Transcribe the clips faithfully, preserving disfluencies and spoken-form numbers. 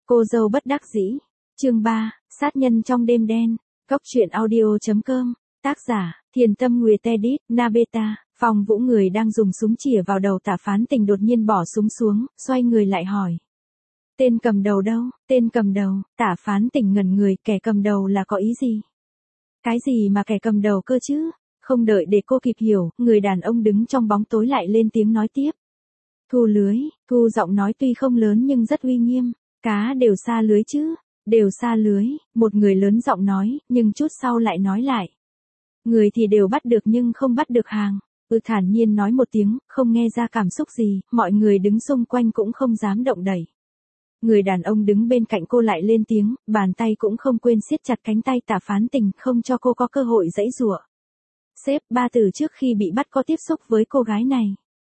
Cô dâu bất đắc dĩ. Chương ba, sát nhân trong đêm đen. Cốc truyện audio.com. Tác giả, Thiền Tâm Nguyệt Edit, Nabeta. Phòng Vũ người đang dùng súng chĩa vào đầu Tả Phán Tình đột nhiên bỏ súng xuống, xoay người lại hỏi. Tên cầm đầu đâu? Tên cầm đầu? Tả Phán Tình ngẩn người, kẻ cầm đầu là có ý gì? Cái gì mà kẻ cầm đầu cơ chứ? Không đợi để cô kịp hiểu, người đàn ông đứng trong bóng tối lại lên tiếng nói tiếp. Thu lưới. Thu giọng nói tuy không lớn nhưng rất uy nghiêm. Cá đều sa lưới chứ? Đều sa lưới, một người lớn giọng nói, nhưng chút sau lại nói lại. Người thì đều bắt được nhưng không bắt được hàng. Ừ, thản nhiên nói một tiếng, không nghe ra cảm xúc gì, mọi người đứng xung quanh cũng không dám động đẩy. Người đàn ông đứng bên cạnh cô lại lên tiếng, bàn tay cũng không quên siết chặt cánh tay Tả Phán Tình, không cho cô có cơ hội giãy giụa. Sếp, ba từ trước khi bị bắt có tiếp xúc với cô gái này.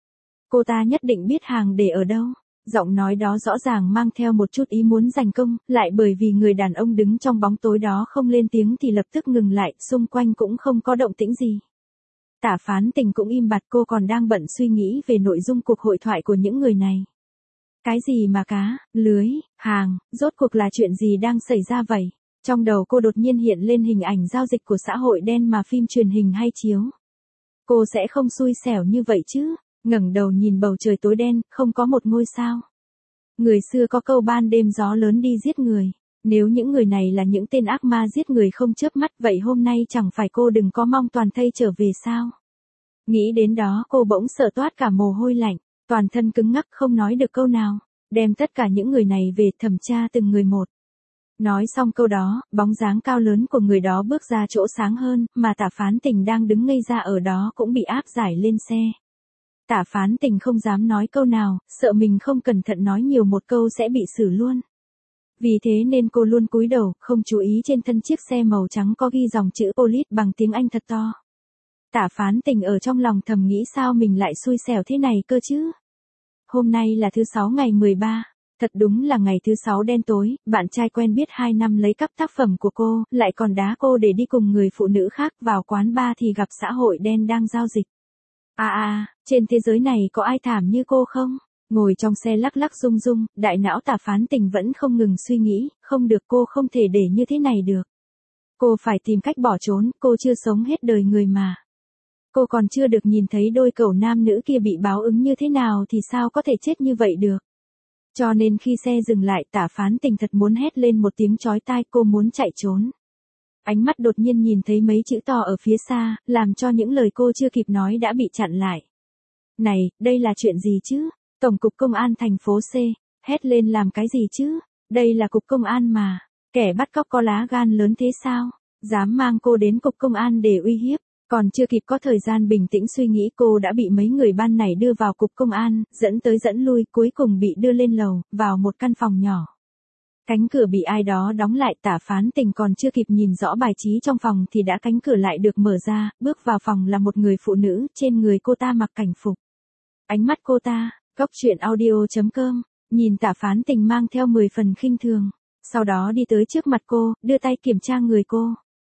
Cô ta nhất định biết hàng để ở đâu. Giọng nói đó rõ ràng mang theo một chút ý muốn giành công, lại bởi vì người đàn ông đứng trong bóng tối đó không lên tiếng thì lập tức ngừng lại, xung quanh cũng không có động tĩnh gì. Tả Phán Tình cũng im bặt, cô còn đang bận suy nghĩ về nội dung cuộc hội thoại của những người này. Cái gì mà cá, lưới, hàng, rốt cuộc là chuyện gì đang xảy ra vậy? Trong đầu cô đột nhiên hiện lên hình ảnh giao dịch của xã hội đen mà phim truyền hình hay chiếu. Cô sẽ không xui xẻo như vậy chứ? Ngẩng đầu nhìn bầu trời tối đen, không có một ngôi sao. Người xưa có câu ban đêm gió lớn đi giết người. Nếu những người này là những tên ác ma giết người không chớp mắt, vậy hôm nay chẳng phải cô đừng có mong toàn thây trở về sao? Nghĩ đến đó cô bỗng sợ toát cả mồ hôi lạnh, toàn thân cứng ngắc không nói được câu nào. Đem tất cả những người này về thẩm tra từng người một. Nói xong câu đó, bóng dáng cao lớn của người đó bước ra chỗ sáng hơn, mà Tả Phán Tình đang đứng ngây ra ở đó cũng bị áp giải lên xe. Tả Phán Tình không dám nói câu nào, sợ mình không cẩn thận nói nhiều một câu sẽ bị xử luôn. Vì thế nên cô luôn cúi đầu, không chú ý trên thân chiếc xe màu trắng có ghi dòng chữ Police bằng tiếng Anh thật to. Tả Phán Tình ở trong lòng thầm nghĩ sao mình lại xui xẻo thế này cơ chứ. Hôm nay là thứ sáu ngày mười ba, thật đúng là ngày thứ sáu đen tối, bạn trai quen biết hai năm lấy cắp tác phẩm của cô, lại còn đá cô để đi cùng người phụ nữ khác vào quán bar thì gặp xã hội đen đang giao dịch. À à, trên thế giới này có ai thảm như cô không? Ngồi trong xe lắc lắc rung rung, đại não Tả Phán Tình vẫn không ngừng suy nghĩ, không được, cô không thể để như thế này được. Cô phải tìm cách bỏ trốn, cô chưa sống hết đời người mà. Cô còn chưa được nhìn thấy đôi cẩu nam nữ kia bị báo ứng như thế nào thì sao có thể chết như vậy được. Cho nên khi xe dừng lại, Tả Phán Tình thật muốn hét lên một tiếng chói tai, cô muốn chạy trốn. Ánh mắt đột nhiên nhìn thấy mấy chữ to ở phía xa, làm cho những lời cô chưa kịp nói đã bị chặn lại. Này, đây là chuyện gì chứ? Tổng cục Công an thành phố C, hét lên làm cái gì chứ? Đây là cục công an mà, kẻ bắt cóc có lá gan lớn thế sao? Dám mang cô đến cục công an để uy hiếp. Còn chưa kịp có thời gian bình tĩnh suy nghĩ cô đã bị mấy người ban này đưa vào cục công an, dẫn tới dẫn lui, cuối cùng bị đưa lên lầu, vào một căn phòng nhỏ. Cánh cửa bị ai đó đóng lại, Tả Phán Tình còn chưa kịp nhìn rõ bài trí trong phòng thì đã cánh cửa lại được mở ra, bước vào phòng là một người phụ nữ, trên người cô ta mặc cảnh phục. Ánh mắt cô ta, Cốc truyện audio.com, nhìn Tả Phán Tình mang theo mười phần khinh thường, sau đó đi tới trước mặt cô, đưa tay kiểm tra người cô.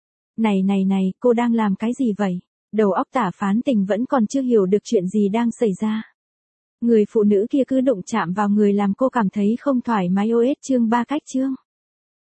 Này này này, cô đang làm cái gì vậy? Đầu óc Tả Phán Tình vẫn còn chưa hiểu được chuyện gì đang xảy ra. Người phụ nữ kia cứ đụng chạm vào người làm cô cảm thấy không thoải mái. Ô ét chương ba cách chương.